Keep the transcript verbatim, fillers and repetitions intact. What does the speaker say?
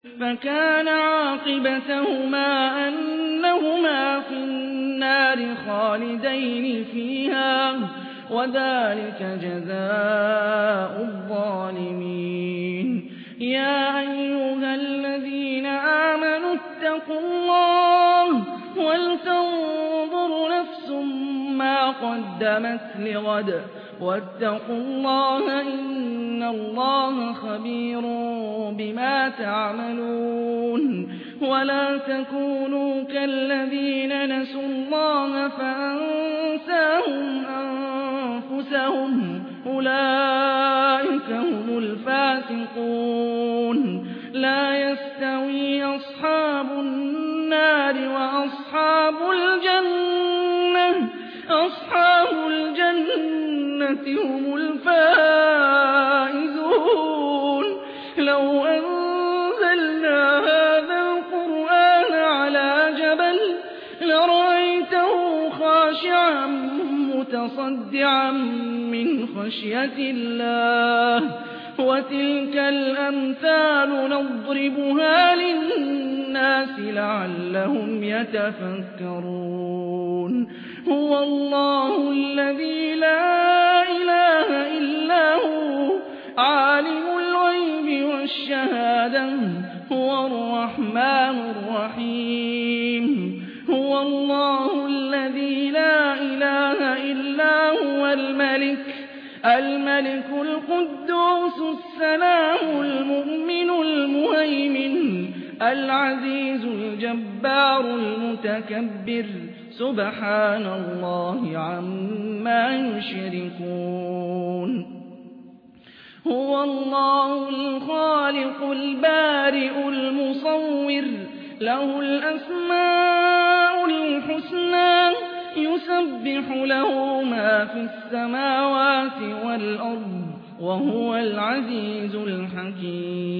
فكان عاقبتهما أنهما في النار خالدين فيها وذلك جزاء الظالمين. يا أيها الذين آمنوا اتقوا الله ولتنظر نفس ما قدمت لغد واتقوا الله إن الله خبير بما تعملون. ولا تكونوا كالذين نسوا الله فأنساهم أنفسهم أولئك هم الفاسقون. لا يستوي أصحاب النار وأصحاب الجنة أصحاب الجنة هم الفائزون. لو أنزلنا هذا القرآن على جبل لرأيته خاشعا متصدعا من خشية الله. وتلك الأمثال نضربها للناس لعلهم يتفكرون. هو الله الذي لا إله إلا هو عالم الغيب والشهادة هو الرحمن الرحيم. هو الله الذي لا إله إلا هو الملك الملك القدوس السلام المؤمن المهيمن العزيز الجبار المتكبر سبحان الله عما يشركون. هو الله الخالق البارئ المصور له الأسماء الحسنى يسبح له ما في السماوات والأرض وهو العزيز الحكيم.